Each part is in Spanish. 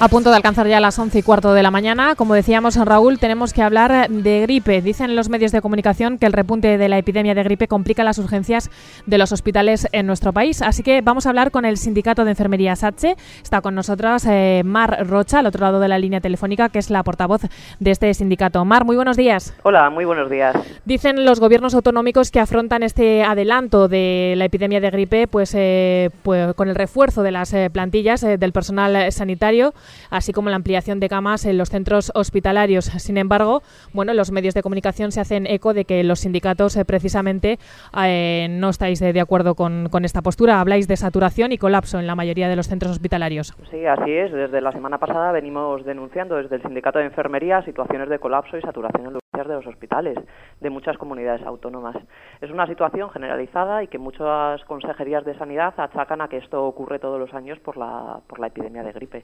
A punto de alcanzar ya las 11:15 de la mañana. Como decíamos, Raúl, tenemos que hablar de gripe. Dicen los medios de comunicación que el repunte de la epidemia de gripe complica las urgencias de los hospitales en nuestro país. Así que vamos a hablar con el Sindicato de Enfermería SATSE. Está con nosotros Mar Rocha, al otro lado de la línea telefónica, que es la portavoz de este sindicato. Mar, muy buenos días. Hola, muy buenos días. Dicen los gobiernos autonómicos que afrontan este adelanto de la epidemia de gripe pues con el refuerzo de las plantillas del personal sanitario, así como la ampliación de camas en los centros hospitalarios. Sin embargo, bueno, los medios de comunicación se hacen eco de que los sindicatos precisamente no estáis de acuerdo con esta postura. Habláis de saturación y colapso en la mayoría de los centros hospitalarios. Sí, así es. Desde la semana pasada venimos denunciando desde el Sindicato de Enfermería situaciones de colapso y saturación en urgencias de los hospitales de muchas comunidades autónomas. Es una situación generalizada y que muchas consejerías de sanidad achacan a que esto ocurre todos los años por la epidemia de gripe.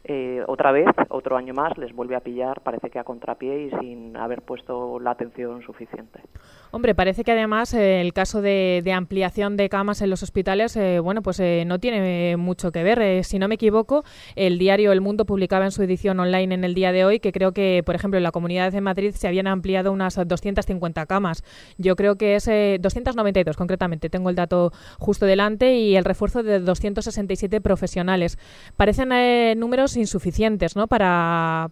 Otra vez, otro año más, les vuelve a pillar, parece que a contrapié y sin haber puesto la atención suficiente. Hombre, parece que además el caso de ampliación de camas en los hospitales, no tiene mucho que ver. Si no me equivoco, el diario El Mundo publicaba en su edición online en el día de hoy que creo que, por ejemplo, en la Comunidad de Madrid se habían ampliado unas 250 camas. Yo creo que es 292 concretamente, tengo el dato justo delante, y el refuerzo de 267 profesionales. Parecen números insuficientes, ¿no?, para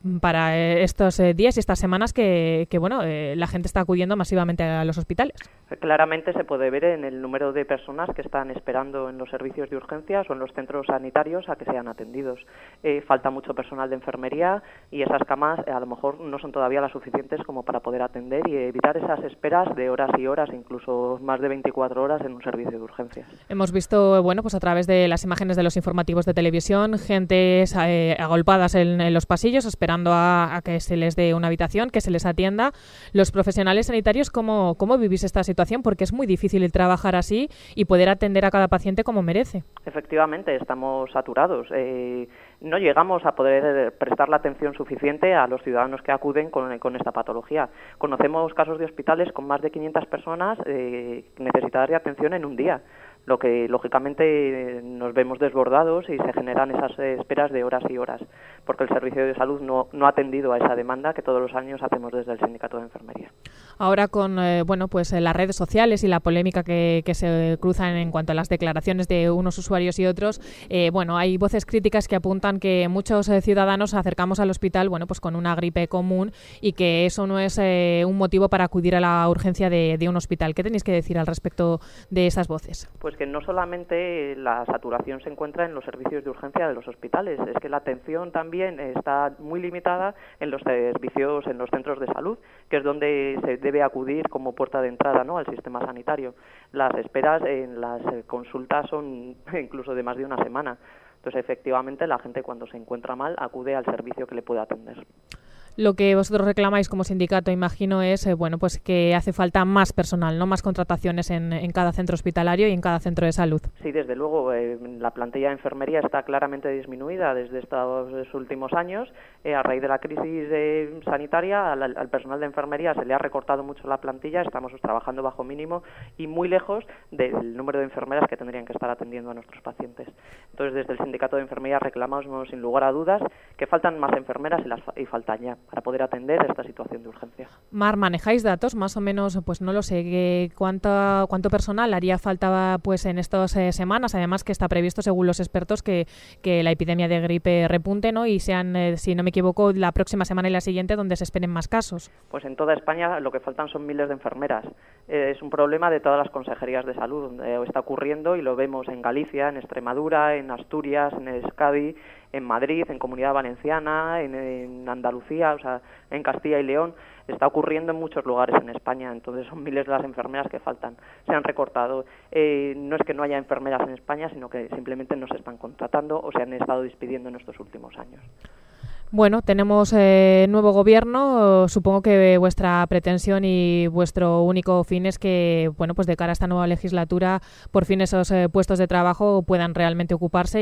estos días y estas semanas que la gente está acudiendo masivamente a los hospitales. Claramente se puede ver en el número de personas que están esperando en los servicios de urgencias o en los centros sanitarios a que sean atendidos. Falta mucho personal de enfermería y esas camas a lo mejor no son todavía las suficientes como para poder atender y evitar esas esperas de horas y horas, incluso más de 24 horas en un servicio de urgencias. Hemos visto, a través de las imágenes de los informativos de televisión, gente agolpadas en los pasillos esperando a que se les dé una habitación, que se les atienda. Los profesionales sanitarios, ¿cómo vivís esta situación? Porque es muy difícil trabajar así y poder atender a cada paciente como merece. Efectivamente, estamos saturados. No llegamos a poder prestar la atención suficiente a los ciudadanos que acuden con esta patología. Conocemos casos de hospitales con más de 500 personas necesitadas de atención en un día, lo que lógicamente nos vemos desbordados y se generan esas esperas de horas y horas, porque el servicio de salud no ha atendido a esa demanda que todos los años hacemos desde el Sindicato de Enfermería. Ahora con las redes sociales y la polémica que se cruzan en cuanto a las declaraciones de unos usuarios y otros, hay voces críticas que apuntan que muchos ciudadanos acercamos al hospital con una gripe común y que eso no es un motivo para acudir a la urgencia de un hospital. ¿Qué tenéis que decir al respecto de esas voces? Pues que no solamente la saturación se encuentra en los servicios de urgencia de los hospitales, es que la atención también está muy limitada en los servicios, en los centros de salud, que es donde se debe acudir como puerta de entrada, ¿no?, al sistema sanitario. Las esperas en las consultas son incluso de más de una semana. Entonces, efectivamente, la gente cuando se encuentra mal acude al servicio que le puede atender. Lo que vosotros reclamáis como sindicato, imagino, es que hace falta más personal, no más contrataciones en cada centro hospitalario y en cada centro de salud. Sí, desde luego. La plantilla de enfermería está claramente disminuida desde estos últimos años. A raíz de la crisis sanitaria, al personal de enfermería se le ha recortado mucho la plantilla. Estamos trabajando bajo mínimo y muy lejos del número de enfermeras que tendrían que estar atendiendo a nuestros pacientes. Entonces, desde el sindicato de enfermería reclamamos, sin lugar a dudas, que faltan más enfermeras y faltan ya, para poder atender esta situación de urgencia. Mar, ¿manejáis datos? Más o menos, no lo sé, ¿cuánto personal haría falta en estas semanas? Además que está previsto, según los expertos, que la epidemia de gripe repunte, ¿no?, y sean, si no me equivoco, la próxima semana y la siguiente donde se esperen más casos. Pues en toda España lo que faltan son miles de enfermeras. Es un problema de todas las consejerías de salud, donde está ocurriendo, y lo vemos en Galicia, en Extremadura, en Asturias, en Euskadi, en Madrid, en Comunidad Valenciana, en Andalucía, en Castilla y León. Está ocurriendo en muchos lugares en España, entonces son miles de las enfermeras que faltan. Se han recortado. No es que no haya enfermeras en España, sino que simplemente no se están contratando o se han estado despidiendo en estos últimos años. Bueno, tenemos nuevo gobierno. Supongo que vuestra pretensión y vuestro único fin es que, de cara a esta nueva legislatura, por fin esos puestos de trabajo puedan realmente ocuparse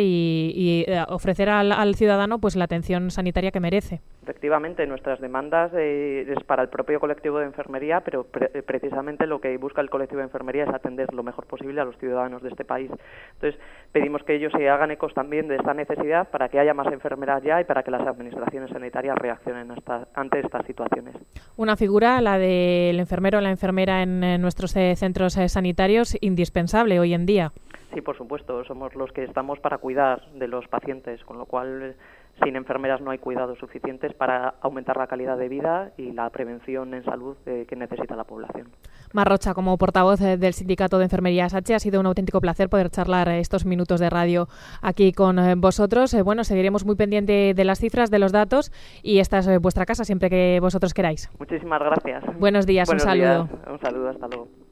y ofrecer al ciudadano la atención sanitaria que merece. Efectivamente, nuestras demandas es para el propio colectivo de enfermería, pero precisamente lo que busca el colectivo de enfermería es atender lo mejor posible a los ciudadanos de este país. Entonces, pedimos que ellos se hagan ecos también de esta necesidad para que haya más enfermeras ya y para que las administraciones sanitarias reaccionen ante estas situaciones. Una figura, la del enfermero o la enfermera en nuestros centros sanitarios, indispensable hoy en día. Sí, por supuesto, somos los que estamos para cuidar de los pacientes, con lo cual sin enfermeras no hay cuidados suficientes para aumentar la calidad de vida y la prevención en salud que necesita la población. Mar Rocha, como portavoz del Sindicato de Enfermería SH, ha sido un auténtico placer poder charlar estos minutos de radio aquí con vosotros. Bueno, seguiremos muy pendiente de las cifras, de los datos, y esta es vuestra casa siempre que vosotros queráis. Muchísimas gracias. Buenos días, un saludo. Un saludo, hasta luego.